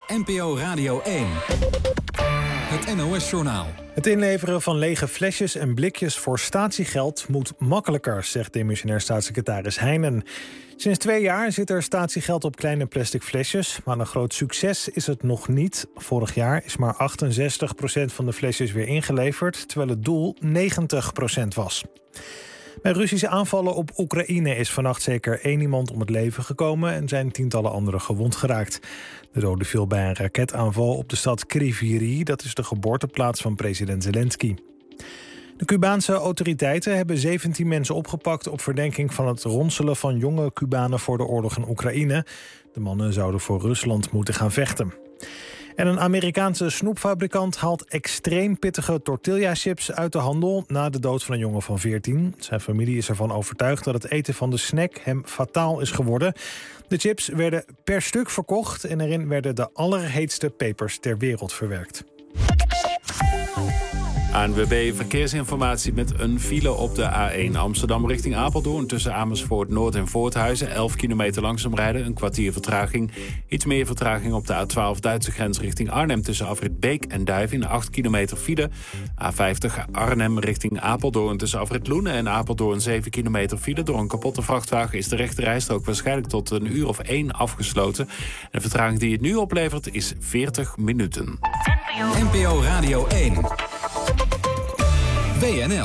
NPO Radio 1. Het NOS-journaal. Het inleveren van lege flesjes en blikjes voor statiegeld moet makkelijker, zegt demissionair staatssecretaris Heijnen. Sinds 2 jaar zit er statiegeld op kleine plastic flesjes, maar een groot succes is het nog niet. Vorig jaar is maar 68% van de flesjes weer ingeleverd, terwijl het doel 90% was. Bij Russische aanvallen op Oekraïne is vannacht zeker 1 iemand om het leven gekomen en zijn tientallen anderen gewond geraakt. De dode viel bij een raketaanval op de stad Kryvyi, dat is de geboorteplaats van president Zelensky. De Cubaanse autoriteiten hebben 17 mensen opgepakt op verdenking van het ronselen van jonge Cubanen voor de oorlog in Oekraïne. De mannen zouden voor Rusland moeten gaan vechten. En een Amerikaanse snoepfabrikant haalt extreem pittige tortilla-chips uit de handel na de dood van een jongen van 14. Zijn familie is ervan overtuigd dat het eten van de snack hem fataal is geworden. De chips werden per stuk verkocht en erin werden de allerheetste pepers ter wereld verwerkt. ANWB Verkeersinformatie met een file op de A1 Amsterdam richting Apeldoorn. Tussen Amersfoort Noord en Voorthuizen. 11 kilometer langzaam rijden, een kwartier vertraging. Iets meer vertraging op de A12 Duitse grens richting Arnhem. Tussen Afrit Beek en Duivin, 8 kilometer file. A50 Arnhem richting Apeldoorn. Tussen Afrit Loenen en Apeldoorn 7 kilometer file. Door een kapotte vrachtwagen is de rechte rijstrook waarschijnlijk tot 1 uur of 1 afgesloten. De vertraging die het nu oplevert is 40 minuten. NPO Radio 1. WNL.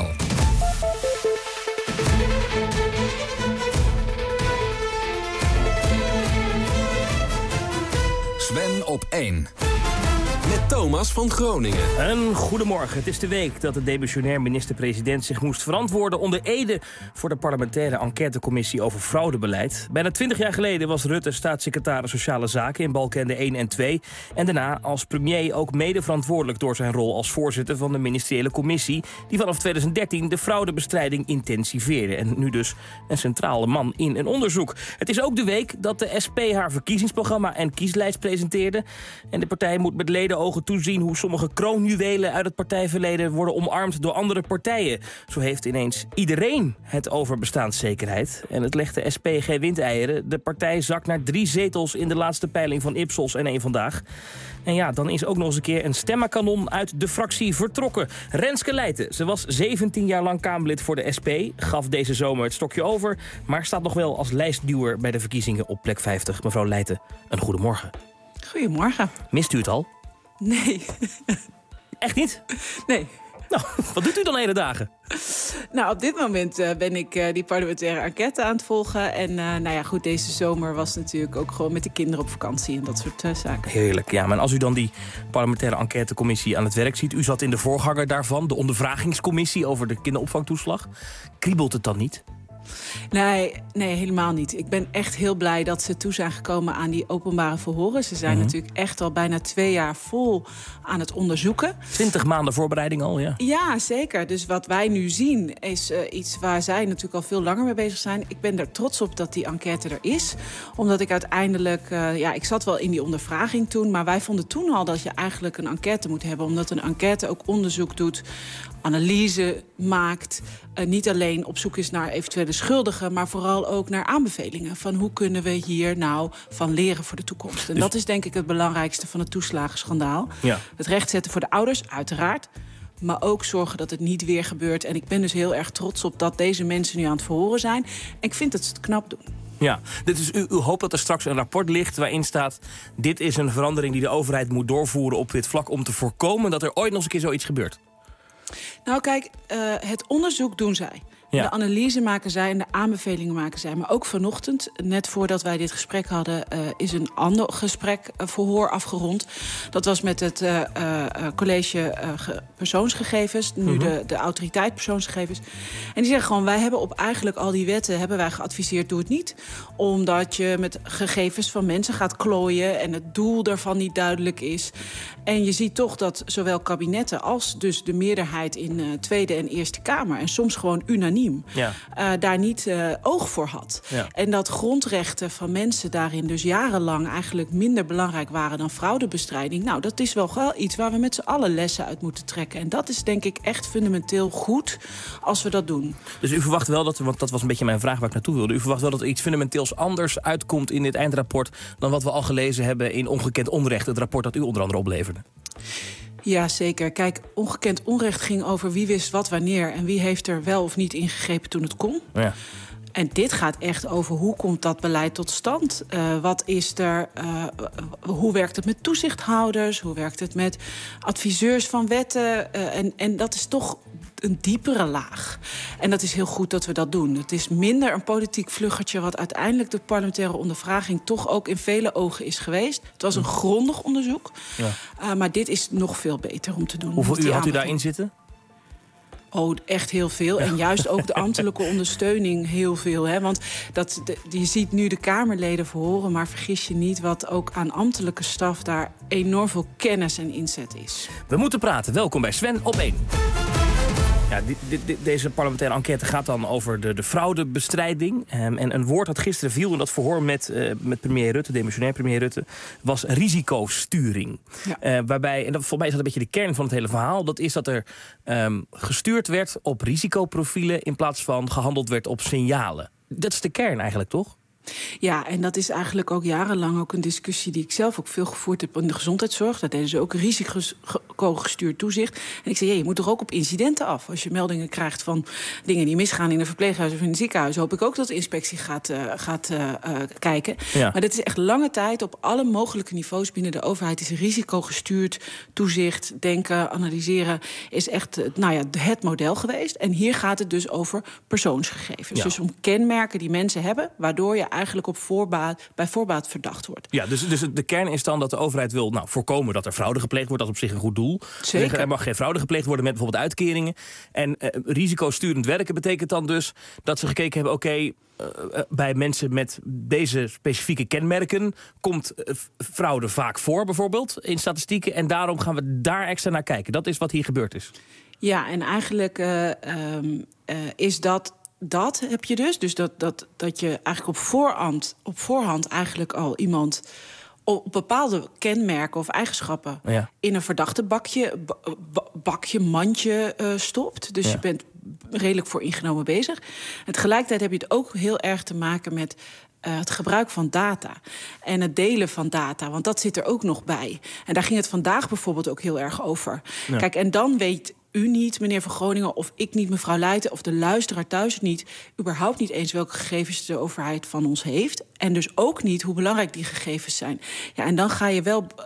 Sven op 1. Met Thomas van Groningen. Een goedemorgen. Het is de week dat de demissionair minister-president zich moest verantwoorden onder ede voor de parlementaire enquêtecommissie over fraudebeleid. Bijna 20 jaar geleden was Rutte staatssecretaris Sociale Zaken in Balkenende 1 en 2. En daarna als premier ook mede verantwoordelijk door zijn rol als voorzitter van de ministeriële commissie, die vanaf 2013 de fraudebestrijding intensiveerde. En nu dus een centrale man in een onderzoek. Het is ook de week dat de SP haar verkiezingsprogramma en kieslijst presenteerde. En de partij moet met leden ogen toezien hoe sommige kroonjuwelen uit het partijverleden worden omarmd door andere partijen. Zo heeft ineens iedereen het over bestaanszekerheid. En het legt de SP geen windeieren. De partij zakt naar 3 zetels in de laatste peiling van Ipsos en 1 Vandaag. En ja, dan is ook nog eens een keer een stemmenkanon uit de fractie vertrokken. Renske Leijten, ze was 17 jaar lang Kamerlid voor de SP, gaf deze zomer het stokje over, maar staat nog wel als lijstduwer bij de verkiezingen op plek 50. Mevrouw Leijten, een goedemorgen. Goedemorgen. Mist u het al? Nee. Echt niet? Nee. Nou, wat doet u dan hele dagen? Nou, op dit moment ben ik die parlementaire enquête aan het volgen. En nou ja, goed, deze zomer was natuurlijk ook gewoon met de kinderen op vakantie en dat soort zaken. Heerlijk, ja. Maar als u dan die parlementaire enquêtecommissie aan het werk ziet, u zat in de voorganger daarvan, de ondervragingscommissie over de kinderopvangtoeslag. Kriebelt het dan niet? Nee, helemaal niet. Ik ben echt heel blij dat ze toe zijn gekomen aan die openbare verhoren. Ze zijn natuurlijk echt al bijna 2 jaar vol aan het onderzoeken. 20 maanden voorbereiding al, ja? Ja, zeker. Dus wat wij nu zien is iets waar zij natuurlijk al veel langer mee bezig zijn. Ik ben er trots op dat die enquête er is. Omdat ik uiteindelijk, ik zat wel in die ondervraging toen, maar wij vonden toen al dat je eigenlijk een enquête moet hebben. Omdat een enquête ook onderzoek doet, analyse maakt, niet alleen op zoek is naar eventuele schuldigen, maar vooral ook naar aanbevelingen van hoe kunnen we hier nou van leren voor de toekomst. En dus dat is denk ik het belangrijkste van het toeslagenschandaal. Ja. Het rechtzetten voor de ouders, uiteraard, maar ook zorgen dat het niet weer gebeurt. En ik ben dus heel erg trots op dat deze mensen nu aan het verhoren zijn. En ik vind dat ze het knap doen. Ja, dit is u hoopt dat er straks een rapport ligt waarin staat, dit is een verandering die de overheid moet doorvoeren op dit vlak om te voorkomen dat er ooit nog eens een keer zoiets gebeurt. Nou kijk, het onderzoek doen zij. Ja. De analyse maken zij en de aanbevelingen maken zij. Maar ook vanochtend, net voordat wij dit gesprek hadden, is een ander gesprek, verhoor afgerond. Dat was met het college persoonsgegevens, nu de autoriteit persoonsgegevens. En die zeggen gewoon, wij hebben op eigenlijk al die wetten hebben wij geadviseerd, doe het niet. Omdat je met gegevens van mensen gaat klooien en het doel daarvan niet duidelijk is. En je ziet toch dat zowel kabinetten als dus de meerderheid in Tweede en Eerste Kamer, en soms gewoon unaniem, unaniem, daar niet oog voor had. Ja. En dat grondrechten van mensen daarin dus jarenlang eigenlijk minder belangrijk waren dan fraudebestrijding. Nou, dat is wel iets waar we met z'n allen lessen uit moeten trekken. En dat is denk ik echt fundamenteel goed als we dat doen. Dus u verwacht wel want dat was een beetje mijn vraag waar ik naartoe wilde. U verwacht wel dat er iets fundamenteels anders uitkomt in dit eindrapport dan wat we al gelezen hebben in Ongekend Onrecht, het rapport dat u onder andere opleverde. Ja, zeker. Kijk, Ongekend Onrecht ging over wie wist wat wanneer en wie heeft er wel of niet ingegrepen toen het kon. Ja. En dit gaat echt over hoe komt dat beleid tot stand? Wat is er? Hoe werkt het met toezichthouders? Hoe werkt het met adviseurs van wetten? En dat is toch een diepere laag. En dat is heel goed dat we dat doen. Het is minder een politiek vluggertje wat uiteindelijk de parlementaire ondervraging toch ook in vele ogen is geweest. Het was een grondig onderzoek. Ja. Maar dit is nog veel beter om te doen. Hoeveel uur had u daarin zitten? Oh, echt heel veel. En juist ook de ambtelijke ondersteuning heel veel. Hè? Want je ziet nu de Kamerleden verhoren, maar vergis je niet wat ook aan ambtelijke staf daar enorm veel kennis en inzet is. We moeten praten. Welkom bij Sven op 1. Ja, deze parlementaire enquête gaat dan over de fraudebestrijding. En een woord dat gisteren viel in dat verhoor met premier Rutte, demissionair premier Rutte, was risicosturing. Ja. Waarbij, en dat, volgens mij is dat een beetje de kern van het hele verhaal, dat is dat er gestuurd werd op risicoprofielen in plaats van gehandeld werd op signalen. Dat is de kern eigenlijk, toch? Ja, en dat is eigenlijk ook jarenlang ook een discussie die ik zelf ook veel gevoerd heb in de gezondheidszorg. Dat deden ze ook risicogestuurd toezicht. En ik zei, je moet toch ook op incidenten af. Als je meldingen krijgt van dingen die misgaan in een verpleeghuis of in een ziekenhuis, hoop ik ook dat de inspectie gaat kijken. Ja. Maar dit is echt lange tijd op alle mogelijke niveaus binnen de overheid is risicogestuurd toezicht, denken, analyseren is echt het model geweest. En hier gaat het dus over persoonsgegevens. Ja. Dus om kenmerken die mensen hebben, waardoor je eigenlijk bij voorbaat verdacht wordt. Ja, dus de kern is dan dat de overheid wil voorkomen dat er fraude gepleegd wordt. Dat is op zich een goed doel. Zeker. Er mag geen fraude gepleegd worden met bijvoorbeeld uitkeringen. En risicosturend werken betekent dan dus dat ze gekeken hebben, bij mensen met deze specifieke kenmerken komt fraude vaak voor bijvoorbeeld in statistieken. En daarom gaan we daar extra naar kijken. Dat is wat hier gebeurd is. Ja, en eigenlijk is dat heb je dus. Dus dat je eigenlijk op voorhand eigenlijk al iemand op bepaalde kenmerken of eigenschappen in een verdachte mandje stopt. Dus je bent redelijk vooringenomen bezig. En tegelijkertijd heb je het ook heel erg te maken met het gebruik van data en het delen van data. Want dat zit er ook nog bij. En daar ging het vandaag bijvoorbeeld ook heel erg over. Ja. Kijk, en dan weet u niet, meneer Van Groningen, of ik niet, mevrouw Leijten, of de luisteraar thuis niet, überhaupt niet eens welke gegevens de overheid van ons heeft. En dus ook niet hoe belangrijk die gegevens zijn. Ja, en dan ga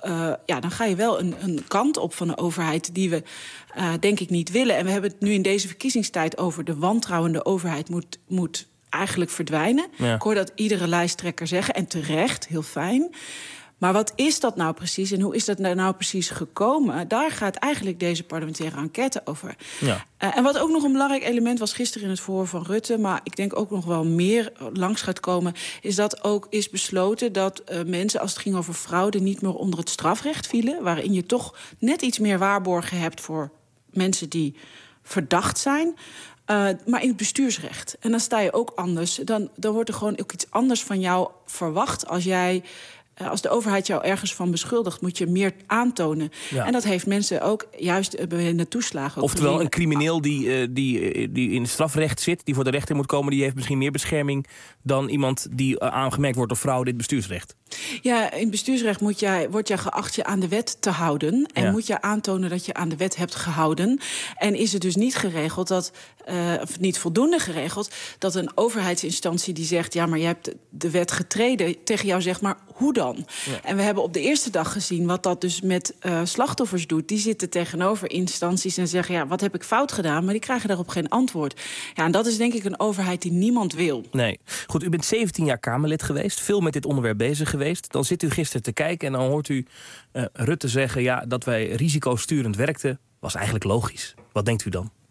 je wel een kant op van de overheid die we denk ik niet willen. En we hebben het nu in deze verkiezingstijd over de wantrouwende overheid moet eigenlijk verdwijnen. Ja. Ik hoor dat iedere lijsttrekker zeggen, en terecht, heel fijn. Maar wat is dat nou precies en hoe is dat nou precies gekomen? Daar gaat eigenlijk deze parlementaire enquête over. Ja. En wat ook nog een belangrijk element was gisteren in het verhoor van Rutte, maar ik denk ook nog wel meer langs gaat komen, is dat ook is besloten dat mensen, als het ging over fraude, niet meer onder het strafrecht vielen, waarin je toch net iets meer waarborgen hebt voor mensen die verdacht zijn. Maar in het bestuursrecht. En dan sta je ook anders. Dan wordt er gewoon ook iets anders van jou verwacht. Als de overheid jou ergens van beschuldigt, moet je meer aantonen. Ja. En dat heeft mensen ook juist bij de toeslagen. Oftewel, gezien. Een crimineel die in het strafrecht zit, die voor de rechter moet komen, die heeft misschien meer bescherming dan iemand die aangemerkt wordt op fraude in het bestuursrecht. Ja, in het bestuursrecht wordt jij geacht je aan de wet te houden. En moet je aantonen dat je aan de wet hebt gehouden. En is het dus niet geregeld of niet voldoende geregeld, dat een overheidsinstantie die zegt, ja, maar je hebt de wet getreden, tegen jou zegt, maar hoe dan? Ja. En we hebben op de eerste dag gezien wat dat dus met slachtoffers doet. Die zitten tegenover instanties en zeggen, ja, wat heb ik fout gedaan? Maar die krijgen daarop geen antwoord. Ja, en dat is denk ik een overheid die niemand wil. Nee. Goed, u bent 17 jaar Kamerlid geweest, veel met dit onderwerp bezig geweest. Dan zit u gisteren te kijken en dan hoort u Rutte zeggen, ja, dat wij risicosturend werkten, was eigenlijk logisch. Wat denkt u dan?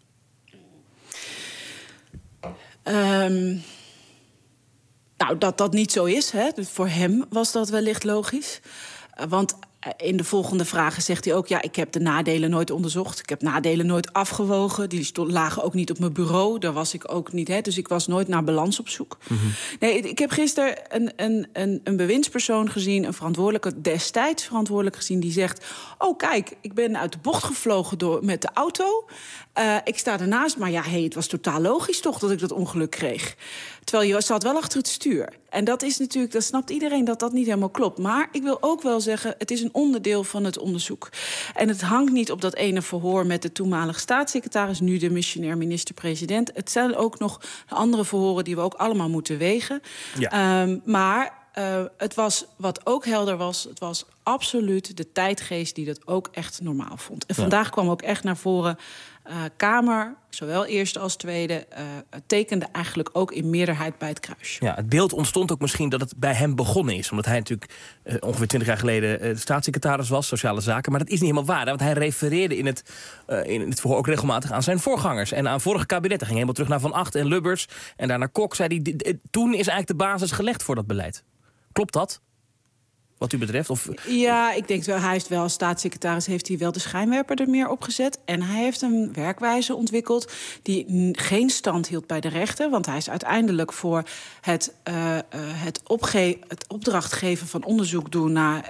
Nou, dat niet zo is. Hè. Voor hem was dat wellicht logisch. Want In de volgende vragen zegt hij ook... ja, ik heb de nadelen nooit onderzocht. Ik heb nadelen nooit afgewogen. Die lagen ook niet op mijn bureau. Daar was ik ook niet. Hè, dus ik was nooit naar balans op zoek. Mm-hmm. Nee, ik heb gisteren een bewindspersoon gezien... destijds verantwoordelijk gezien... die zegt, oh kijk, ik ben uit de bocht gevlogen met de auto. Ik sta ernaast, maar het was totaal logisch toch... dat ik dat ongeluk kreeg. Terwijl je zat wel achter het stuur. En dat is natuurlijk, dat snapt iedereen dat dat niet helemaal klopt. Maar ik wil ook wel zeggen, het is een onderdeel van het onderzoek. En het hangt niet op dat ene verhoor met de toenmalige staatssecretaris... nu de missionair minister-president. Het zijn ook nog andere verhoren die we ook allemaal moeten wegen. Ja. Maar het was, wat ook helder was... het was absoluut de tijdgeest die dat ook echt normaal vond. En vandaag kwam ook echt naar voren... Kamer, zowel eerste als tweede, tekende eigenlijk ook in meerderheid bij het kruisje. Ja, het beeld ontstond ook misschien dat het bij hem begonnen is. Omdat hij natuurlijk ongeveer 20 jaar geleden staatssecretaris was, sociale zaken. Maar dat is niet helemaal waar, hè, want hij refereerde in het verhoor ook regelmatig aan zijn voorgangers. En aan vorige kabinetten. Hij ging helemaal terug naar Van Agt en Lubbers. En daarna Kok, zei hij, toen is eigenlijk de basis gelegd voor dat beleid. Klopt dat? Wat u betreft? Of... Ja, ik denk wel, hij heeft wel als staatssecretaris heeft hij wel de schijnwerper er meer op gezet. En hij heeft een werkwijze ontwikkeld die geen stand hield bij de rechter. Want hij is uiteindelijk voor het opdracht geven van onderzoek doen naar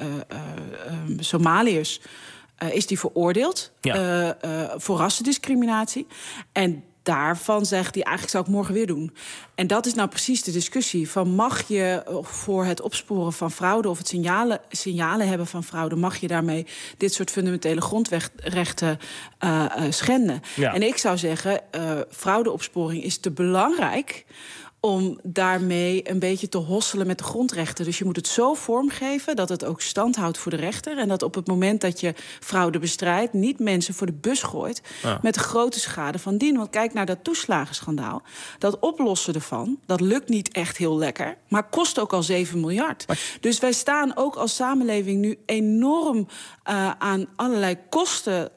Somaliërs. Is die veroordeeld voor rassendiscriminatie. En daarvan zegt hij, eigenlijk zou ik morgen weer doen. En dat is nou precies de discussie. Van mag je voor het opsporen van fraude... of het signalen hebben van fraude... mag je daarmee dit soort fundamentele grondrechten schenden? Ja. En ik zou zeggen, fraudeopsporing is te belangrijk... om daarmee een beetje te hosselen met de grondrechten. Dus je moet het zo vormgeven dat het ook stand houdt voor de rechter... en dat op het moment dat je fraude bestrijdt... niet mensen voor de bus gooit met de grote schade van dien. Want kijk naar dat toeslagenschandaal. Dat oplossen ervan, dat lukt niet echt heel lekker... maar kost ook al 7 miljard. Dus wij staan ook als samenleving nu enorm... aan allerlei kosten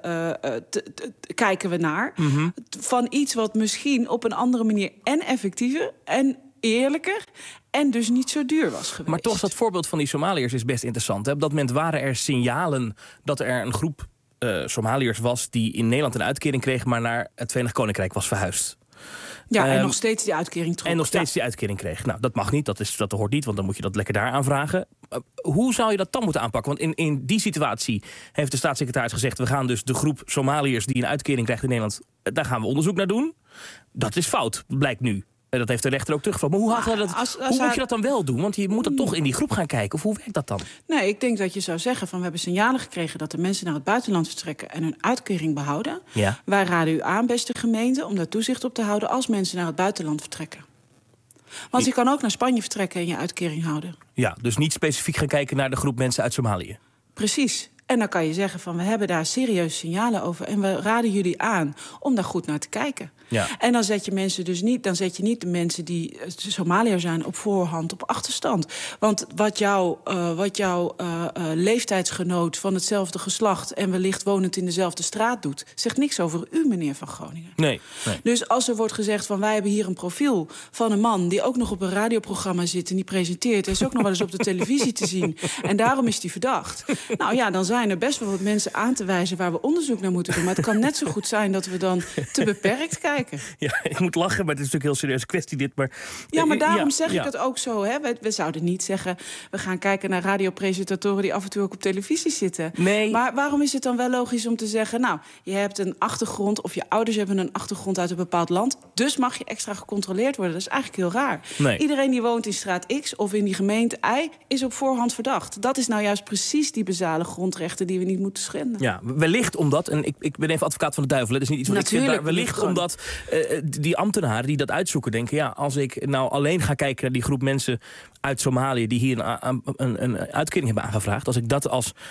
kijken we naar... Mm-hmm. Van iets wat misschien op een andere manier en effectiever... en eerlijker en dus niet zo duur was geweest. Maar toch, dat voorbeeld van die Somaliërs is best interessant. Hè? Op dat moment waren er signalen dat er een groep Somaliërs was... die in Nederland een uitkering kreeg... maar naar het Verenigd Koninkrijk was verhuisd. Ja, en nog steeds die uitkering trok. En nog steeds die uitkering kreeg. Nou, dat mag niet, dat hoort niet, want dan moet je dat lekker daar aanvragen. Hoe zou je dat dan moeten aanpakken? Want in die situatie heeft de staatssecretaris gezegd... we gaan dus de groep Somaliërs die een uitkering krijgt in Nederland... daar gaan we onderzoek naar doen. Dat is fout, blijkt nu. Dat heeft de rechter ook teruggevallen. Maar hoe moet je dat dan wel doen? Want je moet dan toch in die groep gaan kijken. Of hoe werkt dat dan? Nee, ik denk dat je zou zeggen van... we hebben signalen gekregen dat de mensen naar het buitenland vertrekken... en hun uitkering behouden. Ja. Wij raden u aan, beste gemeente, om daar toezicht op te houden... als mensen naar het buitenland vertrekken. Want je kan ook naar Spanje vertrekken en je uitkering houden. Ja, dus niet specifiek gaan kijken naar de groep mensen uit Somalië. Precies. En dan kan je zeggen van, we hebben daar serieuze signalen over... en we raden jullie aan om daar goed naar te kijken. Ja. En dan zet je mensen dus niet, dan zet je niet de mensen die Somaliër zijn op voorhand op achterstand. Want wat jouw leeftijdsgenoot van hetzelfde geslacht en wellicht wonend in dezelfde straat doet, zegt niks over u, meneer Van Groningen. Nee. Dus als er wordt gezegd van wij hebben hier een profiel van een man die ook nog op een radioprogramma zit en die presenteert, is ook nog wel eens op de televisie te zien. En daarom is die verdacht. Nou ja, dan zijn er best wel wat mensen aan te wijzen waar we onderzoek naar moeten doen. Maar het kan net zo goed zijn dat we dan te beperkt kijken. Ja, ik moet lachen, maar het is natuurlijk een heel serieuze kwestie dit. Maar, ja, maar daarom zeg ik het ook zo. Hè? We zouden niet zeggen, we gaan kijken naar radiopresentatoren die af en toe ook op televisie zitten. Nee. Maar waarom is het dan wel logisch om te zeggen, nou, je hebt een achtergrond of je ouders hebben een achtergrond uit een bepaald land, dus mag je extra gecontroleerd worden. Dat is eigenlijk heel raar. Nee. Iedereen die woont in straat X of in die gemeente Y is op voorhand verdacht. Dat is nou juist precies die basale grondrechten die we niet moeten schenden. Ja, wellicht omdat, en ik ben even advocaat van de duivel, dat is niet iets wat natuurlijk, ik vind, maar wellicht omdat die ambtenaren die dat uitzoeken denken, ja, als ik nou alleen ga kijken naar die groep mensen uit Somalië die hier een uitkering hebben aangevraagd, als ik dat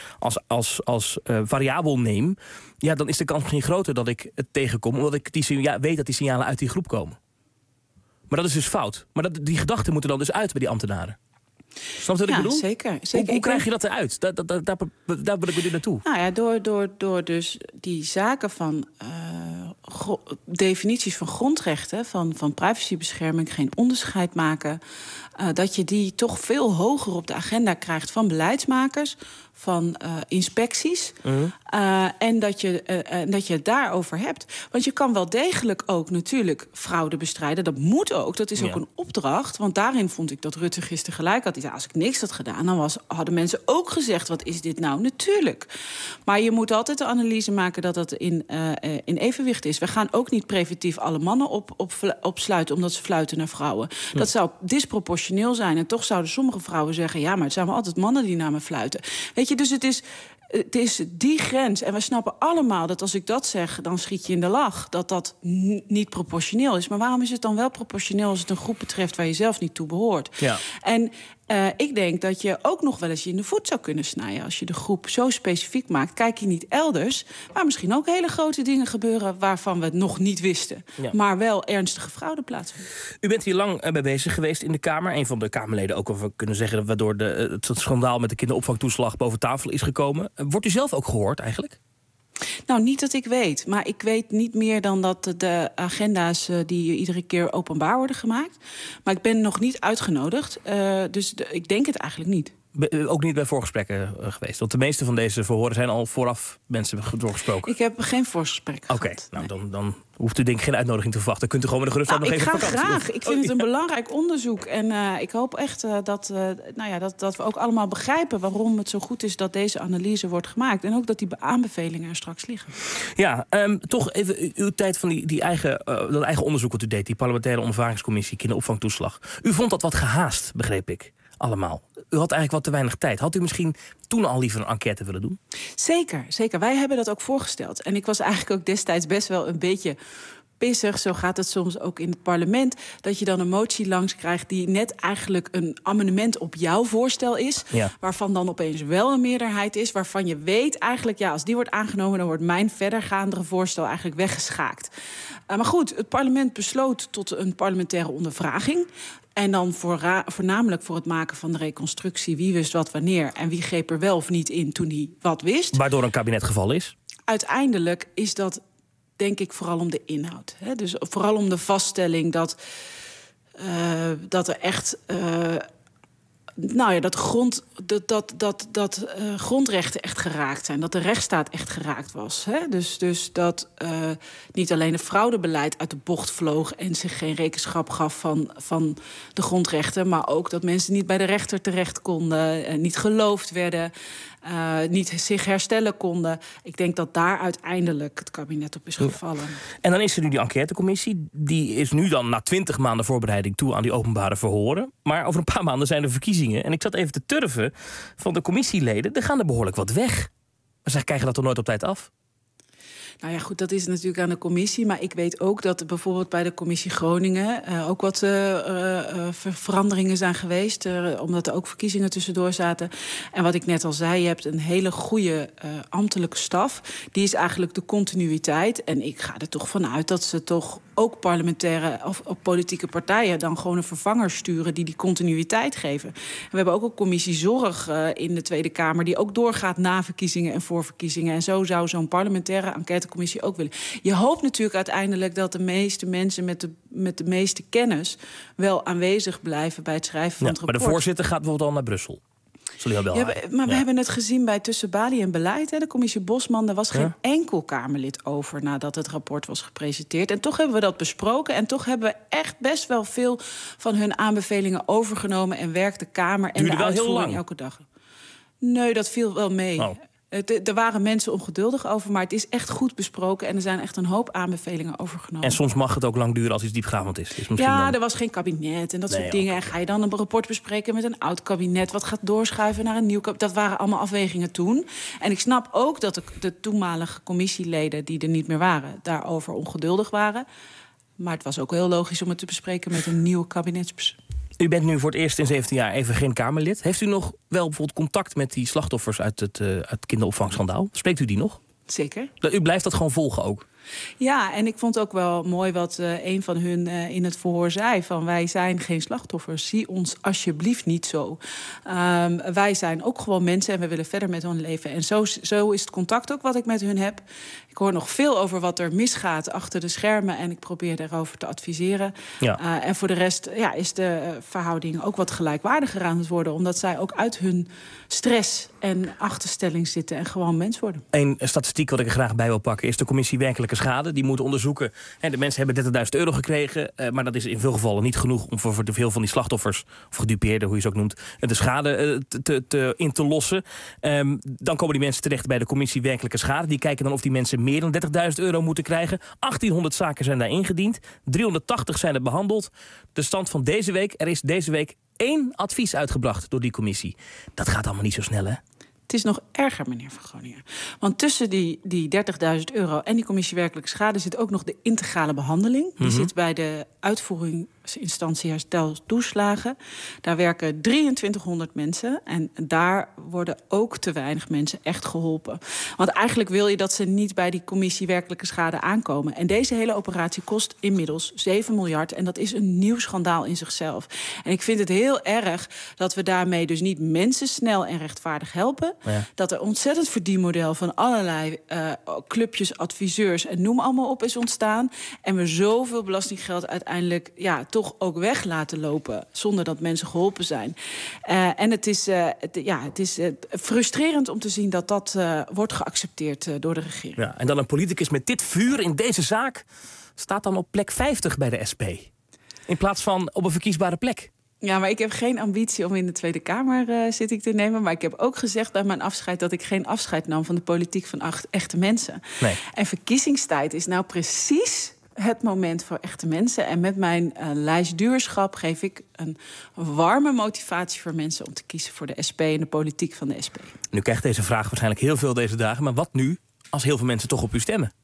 als variabel neem, ja, dan is de kans misschien groter dat ik het tegenkom, omdat ik weet dat die signalen uit die groep komen. Maar dat is dus fout. Maar die gedachten moeten dan dus uit bij die ambtenaren. Snap je wat ik bedoel? Zeker. Hoe krijg je dat eruit? Daar wil ik weer naartoe. Nou ja, door dus die zaken van definities van grondrechten, van privacybescherming, geen onderscheid maken, dat je die toch veel hoger op de agenda krijgt van beleidsmakers, van inspecties. En dat je het daarover hebt. Want je kan wel degelijk ook natuurlijk fraude bestrijden. Dat moet ook. Dat is ook een opdracht. Want daarin vond ik dat Rutte gisteren gelijk had. Als ik niks had gedaan, dan hadden mensen ook gezegd, wat is dit nou? Natuurlijk. Maar je moet altijd de analyse maken dat dat in evenwicht is. We gaan ook niet preventief alle mannen opsluiten omdat ze fluiten naar vrouwen. Dat zou disproportioneel zijn. En toch zouden sommige vrouwen zeggen, ja, maar het zijn wel altijd mannen die naar me fluiten. Weet je, dus het is die grens. En we snappen allemaal dat als ik dat zeg, dan schiet je in de lach. Dat niet proportioneel is. Maar waarom is het dan wel proportioneel als het een groep betreft waar je zelf niet toe behoort? Ja. En ik denk dat je ook nog wel eens je in de voet zou kunnen snijden. Als je de groep zo specifiek maakt, kijk je niet elders, waar misschien ook hele grote dingen gebeuren waarvan we het nog niet wisten. Ja. Maar wel ernstige fraude plaatsvinden. U bent hier lang mee bezig geweest in de Kamer. Een van de Kamerleden ook, of we kunnen zeggen, waardoor het schandaal met de kinderopvangtoeslag boven tafel is gekomen. Wordt u zelf ook gehoord eigenlijk? Nou, niet dat ik weet. Maar ik weet niet meer dan dat de agenda's die iedere keer openbaar worden gemaakt. Maar ik ben nog niet uitgenodigd. Dus ik denk het eigenlijk niet. Ook niet bij voorgesprekken geweest? Want de meeste van deze verhoren zijn al vooraf mensen doorgesproken. Ik heb geen voorgesprek gehad. Oké, nou dan hoeft u denk ik geen uitnodiging te verwachten. Kunt u gewoon met de gerustheid nog even vakantie. Ik ga graag. Ik vind het een belangrijk onderzoek. En ik hoop echt dat we ook allemaal begrijpen waarom het zo goed is dat deze analyse wordt gemaakt. En ook dat die aanbevelingen er straks liggen. Ja, toch even uw tijd van dat eigen onderzoek wat u deed. Die parlementaire ondervragingscommissie kinderopvangtoeslag. U vond dat wat gehaast, begreep ik. Allemaal. U had eigenlijk wat te weinig tijd. Had u misschien toen al liever een enquête willen doen? Zeker, zeker. Wij hebben dat ook voorgesteld. En ik was eigenlijk ook destijds best wel een beetje pissig. Zo gaat het soms ook in het parlement. Dat je dan een motie langs krijgt die net eigenlijk een amendement op jouw voorstel is. Ja. Waarvan dan opeens wel een meerderheid is. Waarvan je weet eigenlijk, ja, als die wordt aangenomen, dan wordt mijn verdergaandere voorstel eigenlijk weggeschaakt. Maar goed, het parlement besloot tot een parlementaire ondervraging. En dan voornamelijk voor het maken van de reconstructie. Wie wist wat wanneer en wie greep er wel of niet in toen hij wat wist. Waardoor een kabinetgeval is? Uiteindelijk is dat, denk ik, vooral om de inhoud. Hè? Dus vooral om de vaststelling dat er echt dat grondrechten echt geraakt zijn. Dat de rechtsstaat echt geraakt was. Hè? Dus dat niet alleen het fraudebeleid uit de bocht vloog en zich geen rekenschap gaf van de grondrechten, maar ook dat mensen niet bij de rechter terecht konden, niet geloofd werden, niet zich herstellen konden. Ik denk dat daar uiteindelijk het kabinet op is gevallen. En dan is er nu die enquêtecommissie. Die is nu dan na 20 maanden voorbereiding toe aan die openbare verhoren. Maar over een paar maanden zijn er verkiezingen. En ik zat even te turven van de commissieleden. Er gaan er behoorlijk wat weg. Maar zij krijgen dat toch nooit op tijd af? Nou ja, goed, dat is natuurlijk aan de commissie. Maar ik weet ook dat bijvoorbeeld bij de commissie Groningen ook wat veranderingen zijn geweest. Omdat er ook verkiezingen tussendoor zaten. En wat ik net al zei, je hebt een hele goede ambtelijke staf. Die is eigenlijk de continuïteit. En ik ga er toch vanuit dat ze toch ook parlementaire of politieke partijen dan gewoon een vervanger sturen die continuïteit geven. En we hebben ook een commissie Zorg in de Tweede Kamer die ook doorgaat na verkiezingen en voor verkiezingen. En zo zou zo'n parlementaire enquêtecommissie ook willen. Je hoopt natuurlijk uiteindelijk dat de meeste mensen met de meeste kennis wel aanwezig blijven bij het schrijven van het rapport. Maar de voorzitter gaat bijvoorbeeld al naar Brussel. We hebben het gezien bij Tussen Balie en Beleid. Hè, de commissie Bosman, er was geen enkel Kamerlid over nadat het rapport was gepresenteerd. En toch hebben we dat besproken. En toch hebben we echt best wel veel van hun aanbevelingen overgenomen. En werkt de Kamer en de uitvoering elke dag. Nee, dat viel wel mee. Oh. Er waren mensen ongeduldig over, maar het is echt goed besproken. En er zijn echt een hoop aanbevelingen overgenomen. En soms mag het ook lang duren als iets diepgravend is. Er was geen kabinet en dat soort dingen. En ga je dan een rapport bespreken met een oud kabinet, wat gaat doorschuiven naar een nieuw kabinet? Dat waren allemaal afwegingen toen. En ik snap ook dat de toenmalige commissieleden die er niet meer waren, daarover ongeduldig waren. Maar het was ook heel logisch om het te bespreken met een nieuw kabinet. U bent nu voor het eerst in 17 jaar even geen Kamerlid. Heeft u nog wel bijvoorbeeld contact met die slachtoffers uit het kinderopvangschandaal? Spreekt u die nog? Zeker. U blijft dat gewoon volgen ook? Ja, en ik vond ook wel mooi wat een van hun in het verhoor zei. Van wij zijn geen slachtoffers, zie ons alsjeblieft niet zo. Wij zijn ook gewoon mensen en we willen verder met hun leven. En zo is het contact ook wat ik met hun heb. Ik hoor nog veel over wat er misgaat achter de schermen. En ik probeer daarover te adviseren. Ja. En voor de rest is de verhouding ook wat gelijkwaardiger aan het worden. Omdat zij ook uit hun stress en achterstelling zitten en gewoon mens worden. Een statistiek wat ik er graag bij wil pakken is de commissie werkelijke schade. Die moet onderzoeken. De mensen hebben €30.000 gekregen. Maar dat is in veel gevallen niet genoeg om voor veel van die slachtoffers, of gedupeerden, hoe je ze ook noemt, de schade in te lossen. Dan komen die mensen terecht bij de commissie werkelijke schade. Die kijken dan of die mensen meer dan €30.000 moeten krijgen. 1800 zaken zijn daar ingediend. 380 zijn er behandeld. De stand van deze week. Er is deze week 1 advies uitgebracht door die commissie. Dat gaat allemaal niet zo snel, hè? Het is nog erger, meneer Van Groningen. Want tussen die €30.000 en die commissie werkelijke schade zit ook nog de integrale behandeling. Die zit bij de uitvoeringsinstantie hersteltoeslagen. Daar werken 2300 mensen. En daar worden ook te weinig mensen echt geholpen. Want eigenlijk wil je dat ze niet bij die commissie werkelijke schade aankomen. En deze hele operatie kost inmiddels 7 miljard. En dat is een nieuw schandaal in zichzelf. En ik vind het heel erg dat we daarmee dus niet mensen snel en rechtvaardig helpen. Ja. Dat er ontzettend verdienmodel van allerlei clubjes, adviseurs en noem allemaal op is ontstaan. En we zoveel belastinggeld uiteindelijk toch ook weg laten lopen zonder dat mensen geholpen zijn. En het is frustrerend om te zien dat wordt geaccepteerd door de regering. Ja, en dan een politicus met dit vuur in deze zaak staat dan op plek 50 bij de SP. In plaats van op een verkiesbare plek. Ja, maar ik heb geen ambitie om in de Tweede Kamer zitting te nemen. Maar ik heb ook gezegd bij mijn afscheid dat ik geen afscheid nam van de politiek van echte mensen. Nee. En verkiezingstijd is nou precies het moment voor echte mensen. En met mijn lijstduurschap geef ik een warme motivatie voor mensen om te kiezen voor de SP en de politiek van de SP. Nu krijgt deze vraag waarschijnlijk heel veel deze dagen. Maar wat nu als heel veel mensen toch op u stemmen?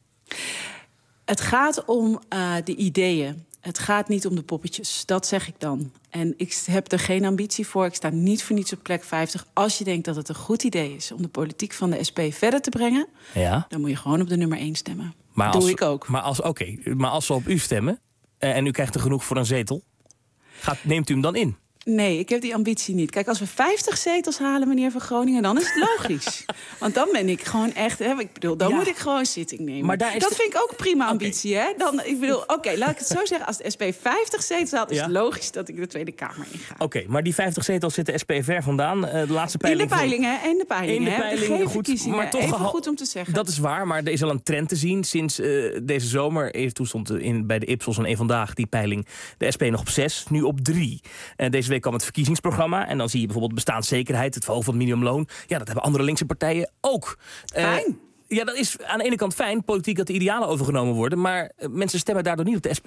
Het gaat om de ideeën. Het gaat niet om de poppetjes, dat zeg ik dan. En ik heb er geen ambitie voor. Ik sta niet voor niets op plek 50. Als je denkt dat het een goed idee is om de politiek van de SP verder te brengen, dan moet je gewoon op de nummer 1 stemmen. Maar doe ik ook. Maar als ze op u stemmen en u krijgt er genoeg voor een zetel, neemt u hem dan in? Nee, ik heb die ambitie niet. Kijk, als we 50 zetels halen, meneer Van Groningen, dan is het logisch. Want dan ben ik gewoon echt, dan moet ik gewoon zitting nemen. Maar dat vind ik ook prima ambitie, hè? Laat ik het zo zeggen. Als de SP 50 zetels haalt, is het logisch dat ik de Tweede Kamer inga. Oké, maar die 50 zetels zit de SP ver vandaan. De laatste peiling. In de peilingen. Goed, maar toch even goed om te zeggen. Dat is waar, maar er is al een trend te zien. Sinds deze zomer, toen stond bij de Ipsos en Eén Vandaag die peiling de SP nog op 6, nu op 3. Deze week kwam het verkiezingsprogramma. En dan zie je bijvoorbeeld bestaanszekerheid, het verhogen van het minimumloon. Ja, dat hebben andere linkse partijen ook. Fijn. Ja, dat is aan de ene kant fijn, politiek dat de idealen overgenomen worden. Maar mensen stemmen daardoor niet op de SP.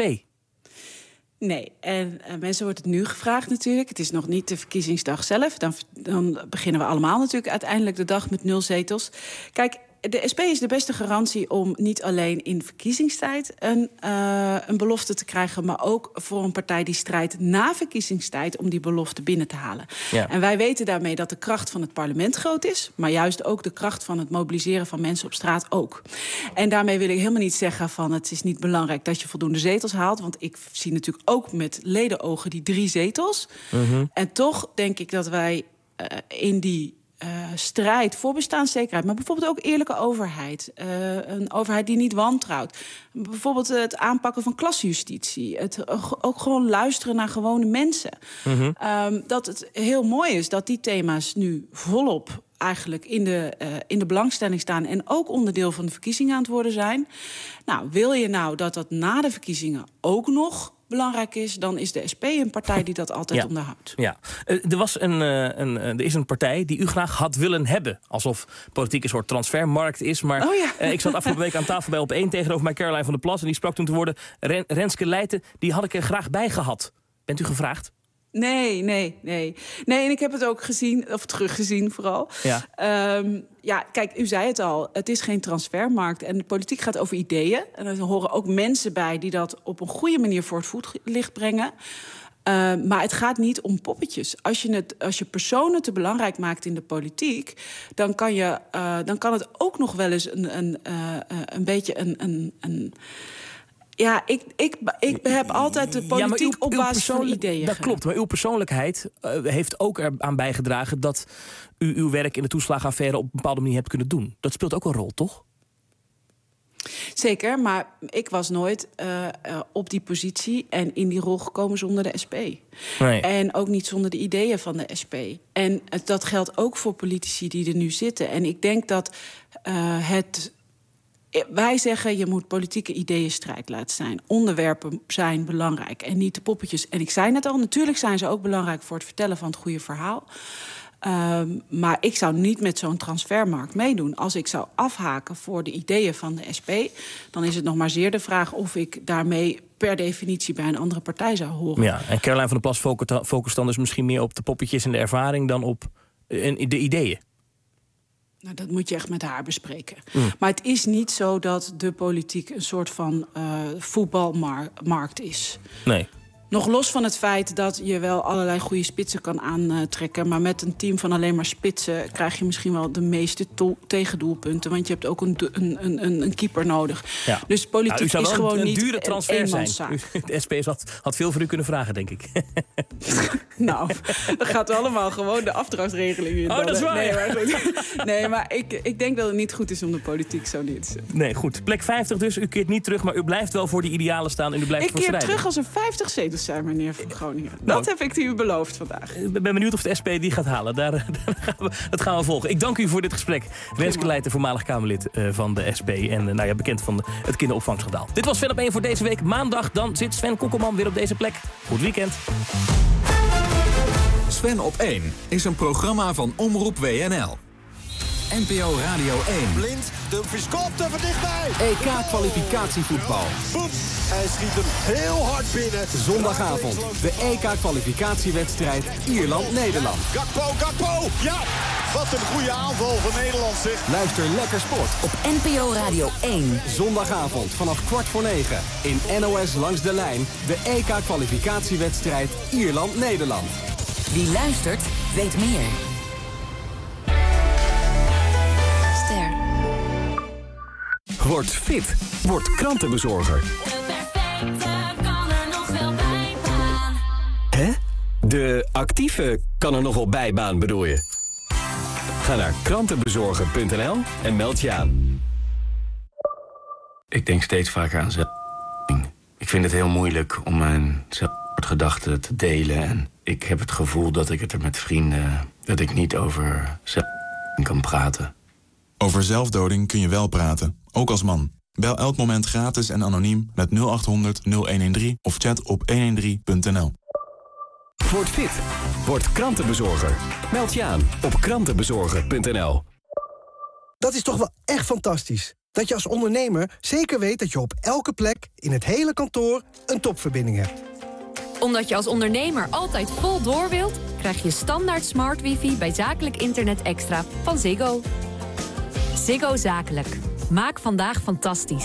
Nee, en mensen wordt het nu gevraagd natuurlijk. Het is nog niet de verkiezingsdag zelf. Dan beginnen we allemaal natuurlijk uiteindelijk de dag met 0 zetels. Kijk, de SP is de beste garantie om niet alleen in verkiezingstijd een belofte te krijgen, maar ook voor een partij die strijdt na verkiezingstijd om die belofte binnen te halen. Ja. En wij weten daarmee dat de kracht van het parlement groot is, maar juist ook de kracht van het mobiliseren van mensen op straat ook. En daarmee wil ik helemaal niet zeggen van het is niet belangrijk dat je voldoende zetels haalt, want ik zie natuurlijk ook met ledenogen die 3 zetels. Mm-hmm. En toch denk ik dat wij in die strijd voor bestaanszekerheid, maar bijvoorbeeld ook eerlijke overheid. Een overheid die niet wantrouwt. Bijvoorbeeld het aanpakken van klasjustitie. Ook gewoon luisteren naar gewone mensen. Mm-hmm. Dat het heel mooi is dat die thema's nu volop eigenlijk in de belangstelling staan en ook onderdeel van de verkiezingen aan het worden zijn. Nou, wil je nou dat na de verkiezingen ook nog belangrijk is, dan is de SP een partij die dat altijd onderhoudt. Ja. Er is een partij die u graag had willen hebben. Alsof politiek een soort transfermarkt is. Maar ik zat afgelopen week aan tafel bij Op1 tegenover mij Caroline van der Plas. En die sprak toen te woorden, Renske Leijten, die had ik er graag bij gehad. Bent u gevraagd? Nee. En ik heb het ook gezien, of teruggezien vooral. Ja. Kijk, u zei het al, het is geen transfermarkt. En de politiek gaat over ideeën. En er horen ook mensen bij die dat op een goede manier voor het voetlicht brengen. Maar het gaat niet om poppetjes. Als je personen te belangrijk maakt in de politiek, dan kan het ook nog wel eens een beetje een ja, ik heb altijd de politiek op basis van ideeën. Dat klopt, maar uw persoonlijkheid heeft ook eraan bijgedragen dat u uw werk in de toeslagenaffaire op een bepaalde manier hebt kunnen doen. Dat speelt ook een rol, toch? Zeker, maar ik was nooit op die positie en in die rol gekomen zonder de SP. Nee. En ook niet zonder de ideeën van de SP. En dat geldt ook voor politici die er nu zitten. En ik denk dat wij zeggen, je moet politieke ideeënstrijd laten zijn. Onderwerpen zijn belangrijk en niet de poppetjes. En ik zei net al, natuurlijk zijn ze ook belangrijk voor het vertellen van het goede verhaal. Maar ik zou niet met zo'n transfermarkt meedoen. Als ik zou afhaken voor de ideeën van de SP, dan is het nog maar zeer de vraag of ik daarmee per definitie bij een andere partij zou horen. Ja, en Caroline van der Plas focust dan dus misschien meer op de poppetjes en de ervaring dan op de ideeën. Nou, dat moet je echt met haar bespreken. Maar het is niet zo dat de politiek een soort van voetbalmarkt is. Nee. Nog los van het feit dat je wel allerlei goede spitsen kan aantrekken, maar met een team van alleen maar spitsen krijg je misschien wel de meeste tegendoelpunten. Want je hebt ook een keeper nodig. Ja. Dus politiek is gewoon niet een dure transfer zijn. De SP had veel voor u kunnen vragen, denk ik. Nou, dan gaat u allemaal gewoon de afdrachtsregeling in. Dat is waar. Nee, maar ik denk dat het niet goed is om de politiek zo neer te zetten. Nee, goed. Plek 50 dus. U keert niet terug, maar u blijft wel voor die idealen staan en u blijft voor strijden. Ik keer terug als er 50 zetels zijn, meneer van Groningen. Dat heb ik u beloofd vandaag. Ik ben benieuwd of de SP die gaat halen. Dat gaan we volgen. Ik dank u voor dit gesprek. Renske Leijten, voormalig Kamerlid van de SP en bekend van het kinderopvangschandaal. Dit was Sven op 1 voor deze week. Maandag dan zit Sven Kokkelman weer op deze plek. Goed weekend. Sven op 1 is een programma van Omroep WNL. NPO Radio 1. Blind, Dumfries kopt er van dichtbij. EK-kwalificatievoetbal. Boem, hij schiet hem heel hard binnen. Zondagavond, de EK-kwalificatiewedstrijd Ierland-Nederland. Gakpo, ja! Wat een goede aanval van Nederland, zeg. Luister lekker sport op NPO Radio 1. Zondagavond vanaf 8:45 in NOS Langs de Lijn. De EK-kwalificatiewedstrijd Ierland-Nederland. Wie luistert, weet meer. Word fit. Word krantenbezorger. De perfecte kan er nog wel bijbaan. Hè? De actieve kan er nog wel bijbaan, bedoel je? Ga naar krantenbezorger.nl en meld je aan. Ik denk steeds vaker aan zelfdoding. Ik vind het heel moeilijk om mijn zelfgedachten te delen. En ik heb het gevoel dat ik het er met vrienden, dat ik niet over zelfdoding kan praten. Over zelfdoding kun je wel praten, ook als man. Bel elk moment gratis en anoniem met 0800 0113 of chat op 113.nl. Word fit. Word krantenbezorger. Meld je aan op krantenbezorger.nl. Dat is toch wel echt fantastisch. Dat je als ondernemer zeker weet dat je op elke plek in het hele kantoor een topverbinding hebt. Omdat je als ondernemer altijd vol door wilt, krijg je standaard smart wifi bij zakelijk internet extra van Ziggo. Ziggo Zakelijk. Maak vandaag fantastisch.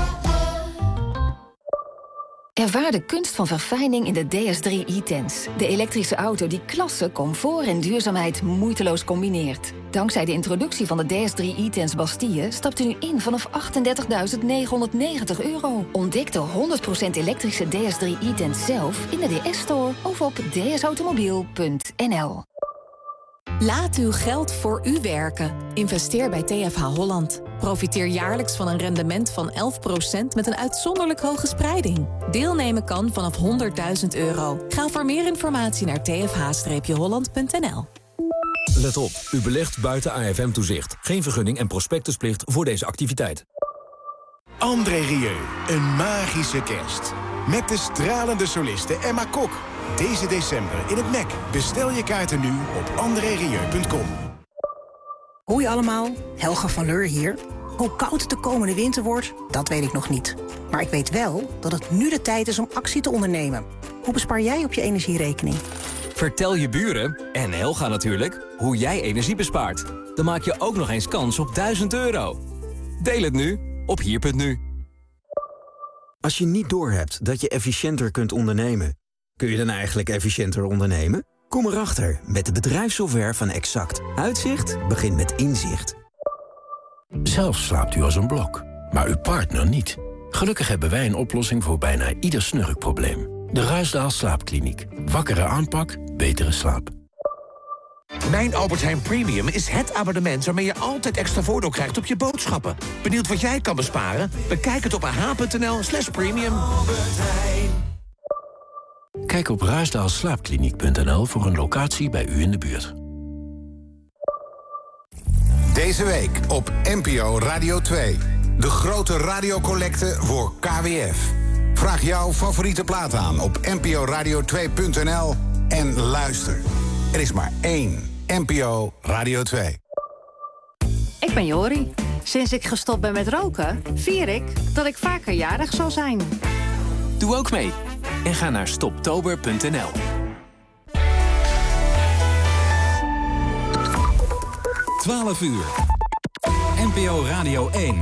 Ervaar de kunst van verfijning in de DS3 e-Tense. De elektrische auto die klasse, comfort en duurzaamheid moeiteloos combineert. Dankzij de introductie van de DS3 e-Tense Bastille stapt u nu in vanaf €38.990. Ontdek de 100% elektrische DS3 e-Tense zelf in de DS-store of op dsautomobiel.nl. Laat uw geld voor u werken. Investeer bij TFH Holland. Profiteer jaarlijks van een rendement van 11% met een uitzonderlijk hoge spreiding. Deelnemen kan vanaf €100.000. Ga voor meer informatie naar tfh-holland.nl. Let op, u belegt buiten AFM-toezicht. Geen vergunning en prospectusplicht voor deze activiteit. André Rieu, een magische kerst. Met de stralende soliste Emma Kok. Deze december in het MEC. Bestel je kaarten nu op andrerieu.com. Hoi allemaal, Helga van Leur hier. Hoe koud het de komende winter wordt, dat weet ik nog niet. Maar ik weet wel dat het nu de tijd is om actie te ondernemen. Hoe bespaar jij op je energierekening? Vertel je buren, en Helga natuurlijk, hoe jij energie bespaart. Dan maak je ook nog eens kans op €1000. Deel het nu op hier.nu. Als je niet doorhebt dat je efficiënter kunt ondernemen, Kun je dan eigenlijk efficiënter ondernemen? Kom erachter met de bedrijfssoftware van Exact. Uitzicht begint met inzicht. Zelf slaapt u als een blok, maar uw partner niet. Gelukkig hebben wij een oplossing voor bijna ieder snurkprobleem. De Ruisdaal Slaapkliniek. Wakkere aanpak, betere slaap. Mijn Albert Heijn Premium is het abonnement waarmee je altijd extra voordeel krijgt op je boodschappen. Benieuwd wat jij kan besparen? Bekijk het op ah.nl/premium. Kijk op ruisdaalslaapkliniek.nl voor een locatie bij u in de buurt. Deze week op NPO Radio 2. De grote radiocollecte voor KWF. Vraag jouw favoriete plaat aan op nporadio2.nl en luister. Er is maar één NPO Radio 2. Ik ben Jori. Sinds ik gestopt ben met roken, vier ik dat ik vaker jarig zal zijn. Doe ook mee en ga naar stoptober.nl. Uur. NPO Radio 1.